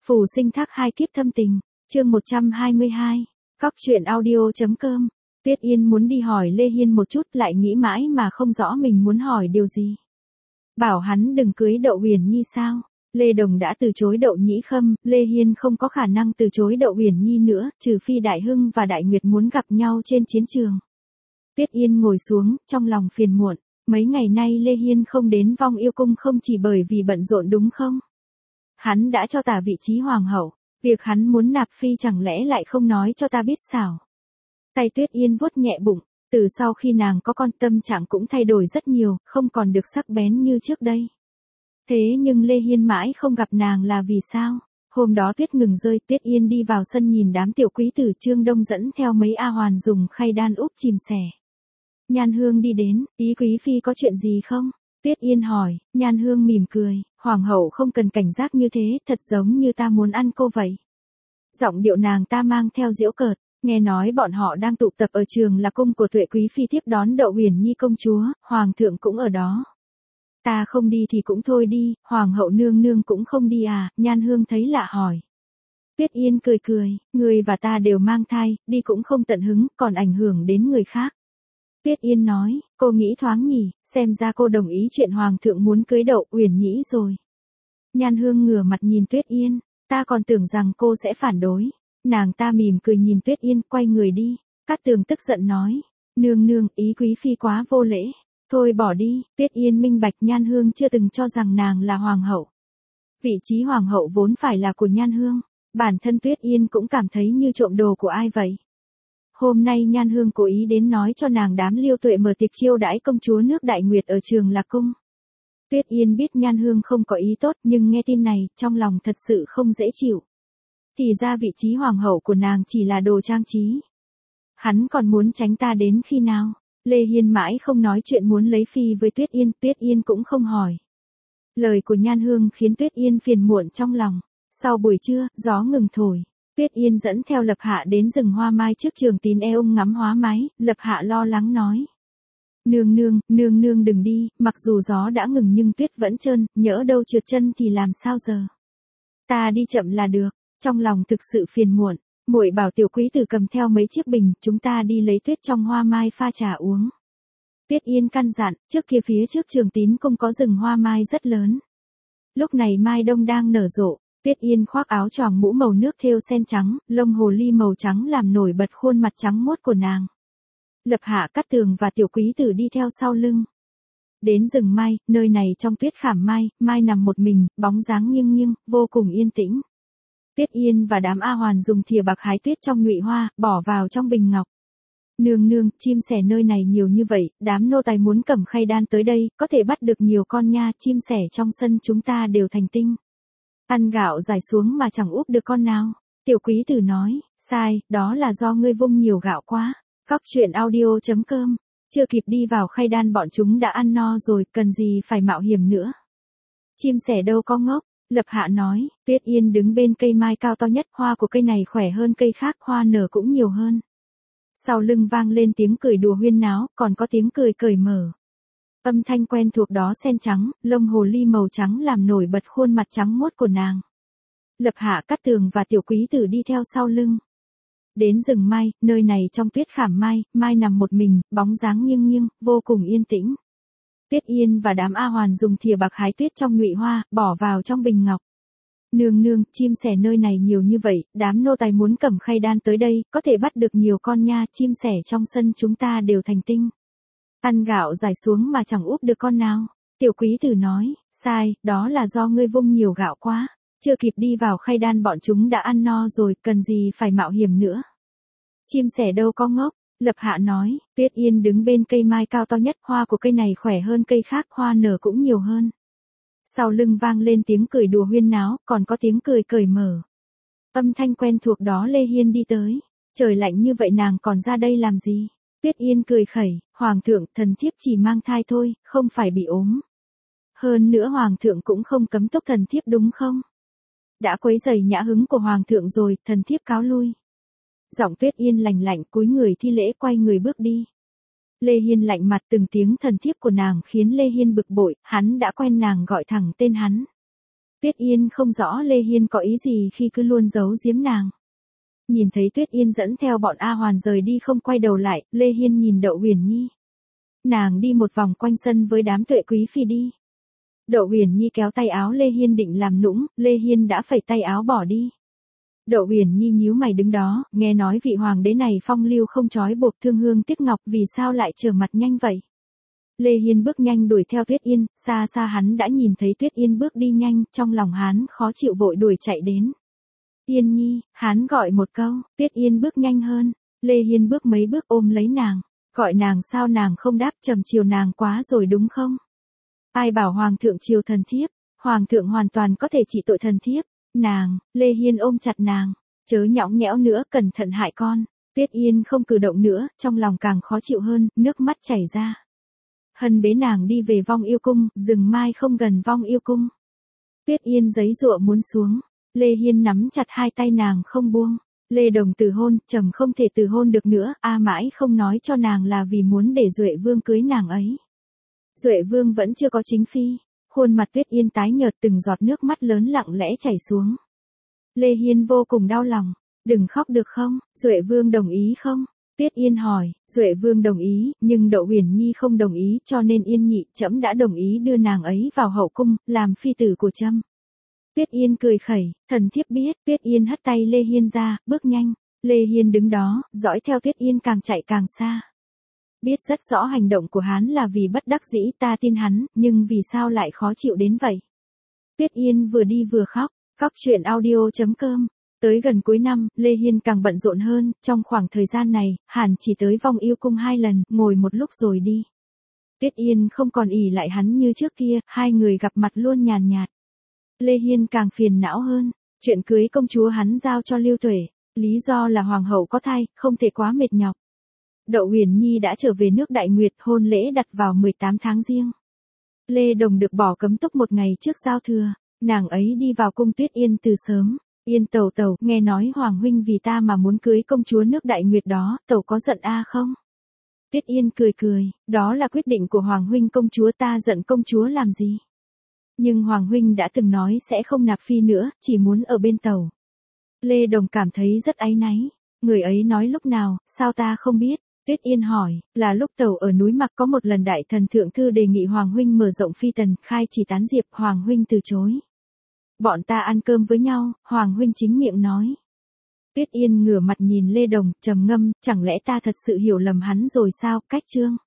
Phù sinh thác hai kiếp thâm tình, chương 122, Cóc truyện audio.com. Tuyết Yên muốn đi hỏi Lê Hiên một chút lại nghĩ mãi mà không rõ mình muốn hỏi điều gì. Bảo hắn đừng cưới Đậu Huyền Nhi sao? Lê Đồng đã từ chối Đậu Nhĩ Khâm, Lê Hiên không có khả năng từ chối Đậu Huyền Nhi nữa, trừ phi Đại Hưng và Đại Nguyệt muốn gặp nhau trên chiến trường. Tuyết Yên ngồi xuống, trong lòng phiền muộn. Mấy ngày nay Lê Hiên không đến Vong Yêu Cung không chỉ bởi vì bận rộn đúng không? Hắn đã cho ta vị trí hoàng hậu, việc hắn muốn nạp phi chẳng lẽ lại không nói cho ta biết sao? Tay Tuyết Yên vuốt nhẹ bụng, từ sau khi nàng có con tâm trạng cũng thay đổi rất nhiều, không còn được sắc bén như trước đây. Thế nhưng Lê Hiên mãi không gặp nàng là vì sao? Hôm đó tuyết ngừng rơi, Tuyết Yên đi vào sân nhìn đám tiểu quý tử Trương Đông dẫn theo mấy A Hoàn dùng khay đan úp chìm xẻ. Nhan Hương đi đến, ý quý phi có chuyện gì không? Tuyết Yên hỏi, Nhan Hương mỉm cười, hoàng hậu không cần cảnh giác như thế, thật giống như ta muốn ăn cô vậy. Giọng điệu nàng ta mang theo giễu cợt, nghe nói bọn họ đang tụ tập ở trường là cung của Tuệ quý phi tiếp đón Đậu Huyền Nhi công chúa, hoàng thượng cũng ở đó. Ta không đi thì cũng thôi đi, hoàng hậu nương nương cũng không đi à? Nhan Hương thấy lạ hỏi. Tuyết Yên cười cười, người và ta đều mang thai, đi cũng không tận hứng, còn ảnh hưởng đến người khác. Tuyết Yên nói, cô nghĩ thoáng nhỉ, xem ra cô đồng ý chuyện hoàng thượng muốn cưới Đậu Huyền Nhi rồi. Nhan Hương ngửa mặt nhìn Tuyết Yên, ta còn tưởng rằng cô sẽ phản đối. Nàng ta mỉm cười nhìn Tuyết Yên, quay người đi. Cát Tường tức giận nói, nương nương, ý quý phi quá vô lễ. Thôi bỏ đi. Tuyết Yên minh bạch Nhan Hương chưa từng cho rằng nàng là hoàng hậu. Vị trí hoàng hậu vốn phải là của Nhan Hương. Bản thân Tuyết Yên cũng cảm thấy như trộm đồ của ai vậy. Hôm nay Nhan Hương cố ý đến nói cho nàng đám Liêu Tuệ mở tiệc chiêu đãi công chúa nước Đại Nguyệt ở Trường Lạc Cung. Tuyết Yên biết Nhan Hương không có ý tốt nhưng nghe tin này trong lòng thật sự không dễ chịu. Thì ra vị trí hoàng hậu của nàng chỉ là đồ trang trí. Hắn còn muốn tránh ta đến khi nào? Lê Hiên mãi không nói chuyện muốn lấy phi với Tuyết Yên cũng không hỏi. Lời của Nhan Hương khiến Tuyết Yên phiền muộn trong lòng. Sau buổi trưa, gió ngừng thổi. Tuyết Yên dẫn theo Lập Hạ đến rừng hoa mai trước Trường Tín Eung ngắm hoa mái, Lập Hạ lo lắng nói. Nương nương đừng đi, mặc dù gió đã ngừng nhưng tuyết vẫn trơn, nhỡ đâu trượt chân thì làm sao giờ? Ta đi chậm là được, trong lòng thực sự phiền muộn, muội bảo tiểu quý tử cầm theo mấy chiếc bình, chúng ta đi lấy tuyết trong hoa mai pha trà uống. Tuyết Yên căn dặn, trước kia phía trước Trường Tín Cung có rừng hoa mai rất lớn. Lúc này mai đông đang nở rộ. Tuyết Yên khoác áo choàng mũ màu nước thêu sen trắng, lông hồ ly màu trắng làm nổi bật khuôn mặt trắng muốt của nàng. Lập Hạ, Cát Tường và tiểu quý tử đi theo sau lưng. Đến rừng mai, nơi này trong tuyết khảm mai, mai nằm một mình, bóng dáng nghiêng, vô cùng yên tĩnh. Tuyết Yên và đám A Hoàn dùng thìa bạc hái tuyết trong nhụy hoa, bỏ vào trong bình ngọc. Nương, chim sẻ nơi này nhiều như vậy, đám nô tài muốn cầm khay đan tới đây, có thể bắt được nhiều con nha, chim sẻ trong sân chúng ta đều thành tinh. Ăn gạo rải xuống mà chẳng úp được con nào. Tiểu quý tử nói, sai, đó là do ngươi vung nhiều gạo quá. Cóc truyện audio.com. Chưa kịp đi vào khay đan bọn chúng đã ăn no rồi, cần gì phải mạo hiểm nữa. Chim sẻ đâu có ngốc. Lập Hạ nói, Tuyết Yên đứng bên cây mai cao to nhất, hoa của cây này khỏe hơn cây khác, hoa nở cũng nhiều hơn. Sau lưng vang lên tiếng cười đùa huyên náo, còn có tiếng cười cởi mở. Âm thanh quen thuộc đó sen trắng, lông hồ ly màu trắng làm nổi bật khuôn mặt trắng muốt của nàng. Lập Hạ, Cát Tường và tiểu quý tử đi theo sau lưng. Đến rừng mai, nơi này trong tuyết khảm mai, mai nằm một mình, bóng dáng nghiêng, vô cùng yên tĩnh. Tuyết Yên và đám A Hoàn dùng thìa bạc hái tuyết trong nhụy hoa, bỏ vào trong bình ngọc. Nương, chim sẻ nơi này nhiều như vậy, đám nô tài muốn cầm khay đan tới đây, có thể bắt được nhiều con nha, chim sẻ trong sân chúng ta đều thành tinh. Ăn gạo rải xuống mà chẳng úp được con nào. Tiểu quý tử nói, sai, đó là do ngươi vung nhiều gạo quá. Chưa kịp đi vào khay đan bọn chúng đã ăn no rồi, cần gì phải mạo hiểm nữa. Chim sẻ đâu có ngốc. Lập Hạ nói, Tuyết Yên đứng bên cây mai cao to nhất, hoa của cây này khỏe hơn cây khác, hoa nở cũng nhiều hơn. Sau lưng vang lên tiếng cười đùa huyên náo, còn có tiếng cười cởi mở. Âm thanh quen thuộc đó Lê Hiên đi tới. Trời lạnh như vậy nàng còn ra đây làm gì? Tuyết Yên cười khẩy, hoàng thượng, thần thiếp chỉ mang thai thôi, không phải bị ốm. Hơn nữa hoàng thượng cũng không cấm túc thần thiếp đúng không? Đã quấy rầy nhã hứng của hoàng thượng rồi, thần thiếp cáo lui. Giọng Tuyết Yên lạnh cúi người thi lễ, quay người bước đi. Lê Hiên lạnh mặt, từng tiếng thần thiếp của nàng khiến Lê Hiên bực bội, hắn đã quen nàng gọi thẳng tên hắn. Tuyết Yên không rõ Lê Hiên có ý gì khi cứ luôn giấu giếm nàng. Nhìn thấy Tuyết Yên dẫn theo bọn A Hoàn rời đi không quay đầu lại, Lê Hiên nhìn Đậu Uyển Nhi. Nàng đi một vòng quanh sân với đám Tuệ Quý Phi đi. Đậu Uyển Nhi kéo tay áo Lê Hiên định làm nũng, Lê Hiên đã phẩy tay áo bỏ đi. Đậu Uyển Nhi nhíu mày đứng đó, nghe nói vị hoàng đế này phong lưu không trói buộc thương hương tiếc ngọc, vì sao lại trở mặt nhanh vậy? Lê Hiên bước nhanh đuổi theo Tuyết Yên, xa xa hắn đã nhìn thấy Tuyết Yên bước đi nhanh, trong lòng hắn khó chịu vội đuổi chạy đến. Yên Nhi, hắn gọi một câu, Tuyết Yên bước nhanh hơn, Lê Hiên bước mấy bước ôm lấy nàng, gọi nàng sao nàng không đáp, trầm chiều nàng quá rồi đúng không? Ai bảo hoàng thượng chiều thần thiếp, hoàng thượng hoàn toàn có thể trị tội thần thiếp. Nàng, Lê Hiên ôm chặt nàng, chớ nhõng nhẽo nữa, cẩn thận hại con. Tuyết Yên không cử động nữa, trong lòng càng khó chịu hơn, nước mắt chảy ra. Hân bế nàng đi về Vong Yêu Cung, rừng mai không gần Vong Yêu Cung. Tuyết Yên giấy giụa muốn xuống, Lê Hiên nắm chặt hai tay nàng không buông. Lê Đồng từ hôn, trầm không thể từ hôn được nữa, mãi không nói cho nàng là vì muốn để Duệ Vương cưới nàng ấy. Duệ Vương vẫn chưa có chính phi. Khuôn mặt Tuyết Yên tái nhợt, từng giọt nước mắt lớn lặng lẽ chảy xuống. Lê Hiên vô cùng đau lòng. Đừng khóc được không, Duệ Vương đồng ý không? Tuyết Yên hỏi, Duệ Vương đồng ý, nhưng Đậu Uyển Nhi không đồng ý, cho nên Yên Nhị trẫm đã đồng ý đưa nàng ấy vào hậu cung, làm phi tử của trẫm. Tuyết Yên cười khẩy, thần thiếp biết. Tuyết Yên hất tay Lê Hiên ra, bước nhanh. Lê Hiên đứng đó, dõi theo Tuyết Yên càng chạy càng xa. Biết rất rõ hành động của hắn là vì bất đắc dĩ, ta tin hắn, nhưng vì sao lại khó chịu đến vậy? Tuyết Yên vừa đi vừa khóc. Cóc truyện audio.com. Tới gần cuối năm, Lê Hiên càng bận rộn hơn, trong khoảng thời gian này, Hàn chỉ tới Vong Yêu Cung 2 lần, ngồi một lúc rồi đi. Tuyết Yên không còn ỷ lại hắn như trước kia, hai người gặp mặt luôn nhàn nhạt. Lê Hiên càng phiền não hơn, chuyện cưới công chúa hắn giao cho Lưu Tuệ, lý do là hoàng hậu có thai, không thể quá mệt nhọc. Đậu Uyển Nhi đã trở về nước Đại Nguyệt, hôn lễ đặt vào 18 tháng Giêng. Lê Đồng được bỏ cấm túc một ngày trước giao thừa, nàng ấy đi vào cung Tuyết Yên từ sớm. Yên tẩu tẩu, nghe nói Hoàng huynh vì ta mà muốn cưới công chúa nước Đại Nguyệt đó, tẩu có giận không? Tuyết Yên cười cười, đó là quyết định của Hoàng huynh, công chúa ta giận công chúa làm gì? Nhưng Hoàng huynh đã từng nói sẽ không nạp phi nữa, chỉ muốn ở bên tẩu. Lê Đồng cảm thấy rất áy náy, người ấy nói lúc nào, sao ta không biết? Tuyết Yên hỏi, là lúc tẩu ở núi Mặc có một lần đại thần thượng thư đề nghị Hoàng huynh mở rộng phi tần, khai chỉ tán diệp, Hoàng huynh từ chối. Bọn ta ăn cơm với nhau, Hoàng huynh chính miệng nói. Tuyết Yên ngửa mặt nhìn Lê Đồng, trầm ngâm, chẳng lẽ ta thật sự hiểu lầm hắn rồi sao? Cách chương